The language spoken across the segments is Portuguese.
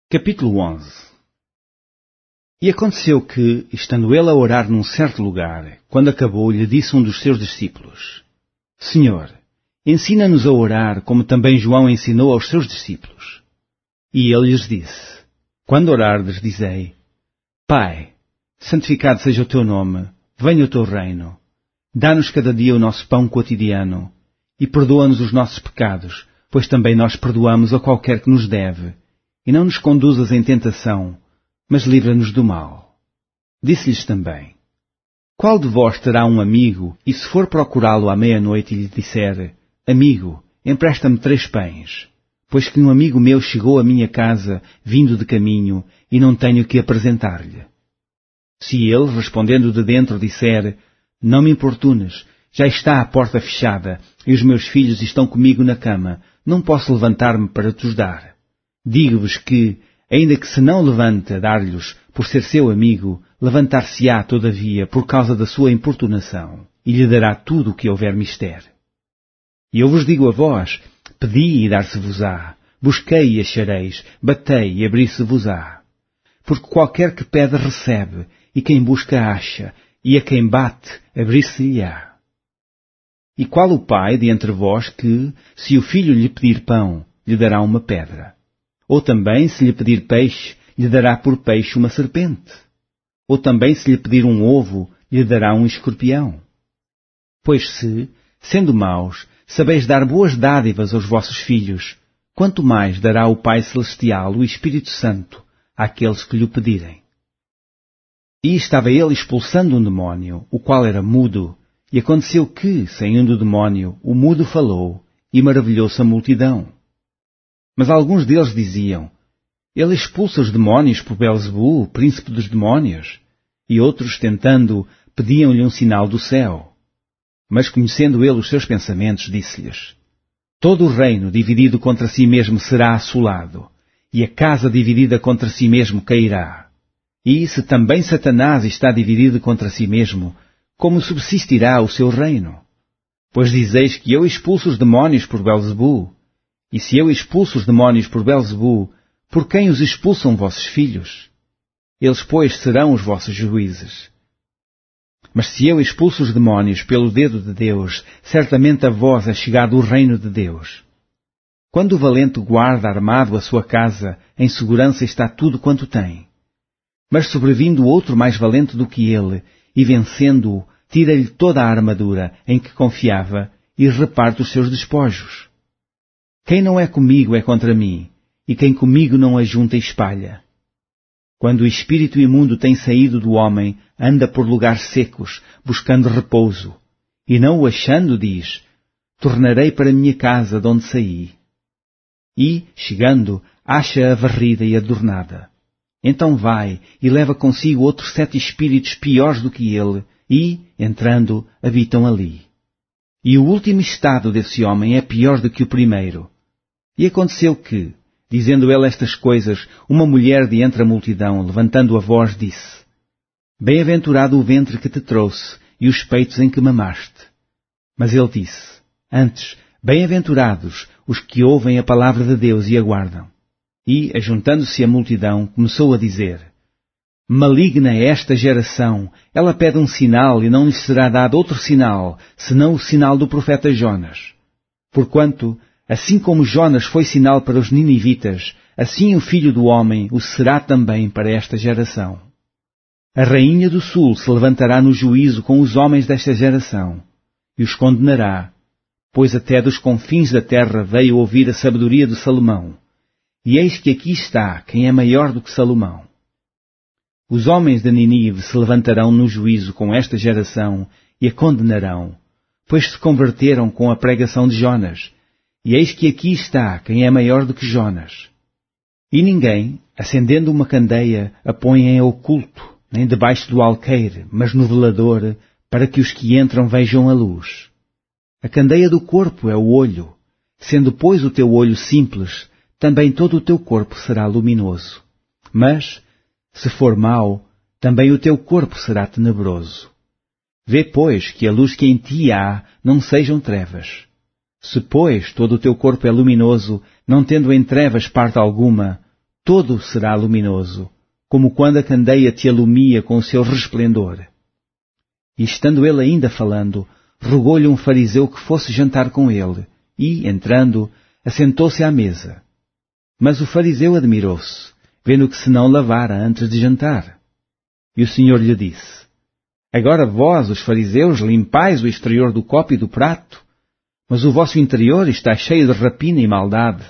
Capítulo 11. E aconteceu que, estando ele a orar num certo lugar, quando acabou, lhe disse um dos seus discípulos: Senhor, ensina-nos a orar, como também João ensinou aos seus discípulos. E ele lhes disse: Quando orardes, dizei: Pai, santificado seja o teu nome, venha o teu reino. Dá-nos cada dia o nosso pão quotidiano, e perdoa-nos os nossos pecados, pois também nós perdoamos a qualquer que nos deve. E não nos conduzas em tentação, mas livra-nos do mal. Disse-lhes também: Qual de vós terá um amigo, e se for procurá-lo à meia-noite e lhe disser: Amigo, empresta-me 3 pães, pois que um amigo meu chegou à minha casa, vindo de caminho, e não tenho que apresentar-lhe? Se ele, respondendo de dentro, disser: Não me importunes, já está a porta fechada, e os meus filhos estão comigo na cama, não posso levantar-me para te os dar. Digo-vos que, ainda que se não levante a dar-lhes por ser seu amigo, levantar-se-á, todavia, por causa da sua importunação, e lhe dará tudo o que houver mister. E eu vos digo a vós: pedi e dar-se-vos-á, busquei e achareis, batei e abrir-se-vos-á. Porque qualquer que pede recebe, e quem busca acha, e a quem bate abrir-se-lhe-á. E qual o pai de entre vós que, se o filho lhe pedir pão, lhe dará uma pedra? Ou também, se lhe pedir peixe, lhe dará por peixe uma serpente? Ou também, se lhe pedir um ovo, lhe dará um escorpião? Pois se, sendo maus, sabeis dar boas dádivas aos vossos filhos, quanto mais dará o Pai Celestial, o Espírito Santo, àqueles que lhe pedirem. E estava ele expulsando um demónio, o qual era mudo, e aconteceu que, saindo o demónio, o mudo falou, e maravilhou-se a multidão. Mas alguns deles diziam: Ele expulsa os demónios por Belzebu, príncipe dos demónios. E outros, tentando, pediam-lhe um sinal do céu. Mas conhecendo ele os seus pensamentos, disse-lhes: Todo o reino dividido contra si mesmo será assolado, e a casa dividida contra si mesmo cairá. E se também Satanás está dividido contra si mesmo, como subsistirá o seu reino? Pois dizeis que eu expulso os demónios por Belzebu. E se eu expulso os demónios por Belzebu, por quem os expulsam vossos filhos? Eles, pois, serão os vossos juízes. Mas se eu expulso os demónios pelo dedo de Deus, certamente a vós é chegado o reino de Deus. Quando o valente guarda armado a sua casa, em segurança está tudo quanto tem. Mas sobrevindo outro mais valente do que ele, e vencendo-o, tira-lhe toda a armadura em que confiava, e reparte os seus despojos. Quem não é comigo é contra mim, e quem comigo não ajunta e espalha. Quando o espírito imundo tem saído do homem, anda por lugares secos, buscando repouso, e não o achando, diz: Tornarei para minha casa de onde saí. E, chegando, acha-a varrida e adornada. Então vai e leva consigo outros 7 espíritos piores do que ele, e, entrando, habitam ali. E o último estado desse homem é pior do que o primeiro. E aconteceu que, dizendo ele estas coisas, uma mulher de entre a multidão, levantando a voz, disse: Bem-aventurado o ventre que te trouxe, e os peitos em que mamaste. Mas ele disse: Antes, bem-aventurados os que ouvem a palavra de Deus e aguardam. E, ajuntando-se a multidão, começou a dizer: Maligna é esta geração, ela pede um sinal, e não lhe será dado outro sinal, senão o sinal do profeta Jonas. Porquanto, assim como Jonas foi sinal para os ninivitas, assim o Filho do Homem o será também para esta geração. A rainha do sul se levantará no juízo com os homens desta geração, e os condenará, pois até dos confins da terra veio ouvir a sabedoria de Salomão. E eis que aqui está quem é maior do que Salomão. Os homens de Ninive se levantarão no juízo com esta geração e a condenarão, pois se converteram com a pregação de Jonas. E eis que aqui está quem é maior do que Jonas. E ninguém, acendendo uma candeia, a põe em oculto, nem debaixo do alqueire, mas no velador, para que os que entram vejam a luz. A candeia do corpo é o olho. Sendo, pois, o teu olho simples, também todo o teu corpo será luminoso. Mas, se for mau, também o teu corpo será tenebroso. Vê, pois, que a luz que em ti há não sejam trevas. Se, pois, todo o teu corpo é luminoso, não tendo em trevas parte alguma, todo será luminoso, como quando a candeia te alumia com o seu resplendor. E estando ele ainda falando, rogou-lhe um fariseu que fosse jantar com ele, e, entrando, assentou-se à mesa. Mas o fariseu admirou-se, vendo que se não lavara antes de jantar. E o Senhor lhe disse: Agora vós, os fariseus, limpais o exterior do copo e do prato, mas o vosso interior está cheio de rapina e maldade.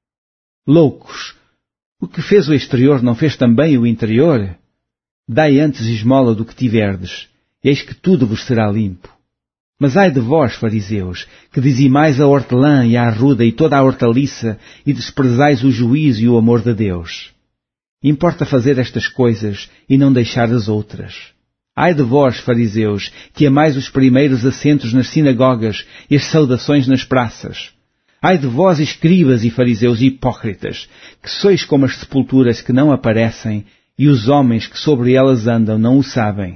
Loucos! O que fez o exterior não fez também o interior? Dai antes esmola do que tiverdes, eis que tudo vos será limpo. Mas ai de vós, fariseus, que dizimais a hortelã e a arruda e toda a hortaliça, e desprezais o juízo e o amor de Deus. Importa fazer estas coisas e não deixar as outras. Ai de vós, fariseus, que amais os primeiros assentos nas sinagogas e as saudações nas praças. Ai de vós, escribas e fariseus hipócritas, que sois como as sepulturas que não aparecem, e os homens que sobre elas andam não o sabem.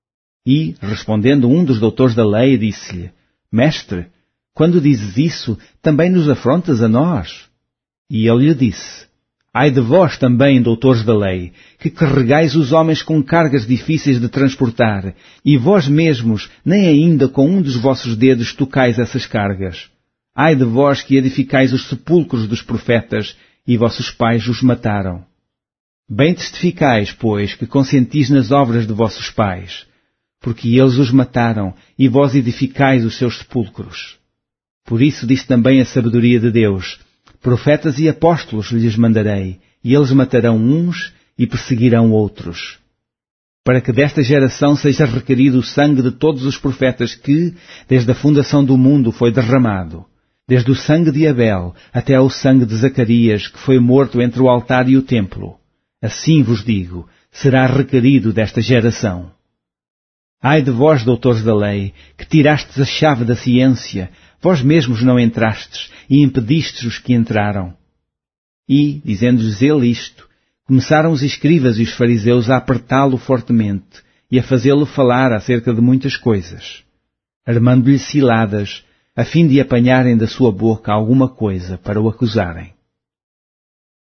E, respondendo um dos doutores da lei, disse-lhe: Mestre, quando dizes isso, também nos afrontas a nós? E ele lhe disse: Ai de vós também, doutores da lei, que carregais os homens com cargas difíceis de transportar, e vós mesmos nem ainda com um dos vossos dedos tocais essas cargas. Ai de vós que edificais os sepulcros dos profetas, e vossos pais os mataram. Bem testificais, pois, que consentis nas obras de vossos pais, porque eles os mataram, e vós edificais os seus sepulcros. Por isso disse também a sabedoria de Deus: Profetas e apóstolos lhes mandarei, e eles matarão uns e perseguirão outros. Para que desta geração seja requerido o sangue de todos os profetas que, desde a fundação do mundo, foi derramado, desde o sangue de Abel até ao sangue de Zacarias, que foi morto entre o altar e o templo. Assim vos digo, será requerido desta geração. Ai de vós, doutores da lei, que tirastes a chave da ciência, vós mesmos não entrastes, e impedistes os que entraram. E, dizendo-lhes ele isto, começaram os escribas e os fariseus a apertá-lo fortemente, e a fazê-lo falar acerca de muitas coisas, armando-lhe ciladas, a fim de apanharem da sua boca alguma coisa para o acusarem.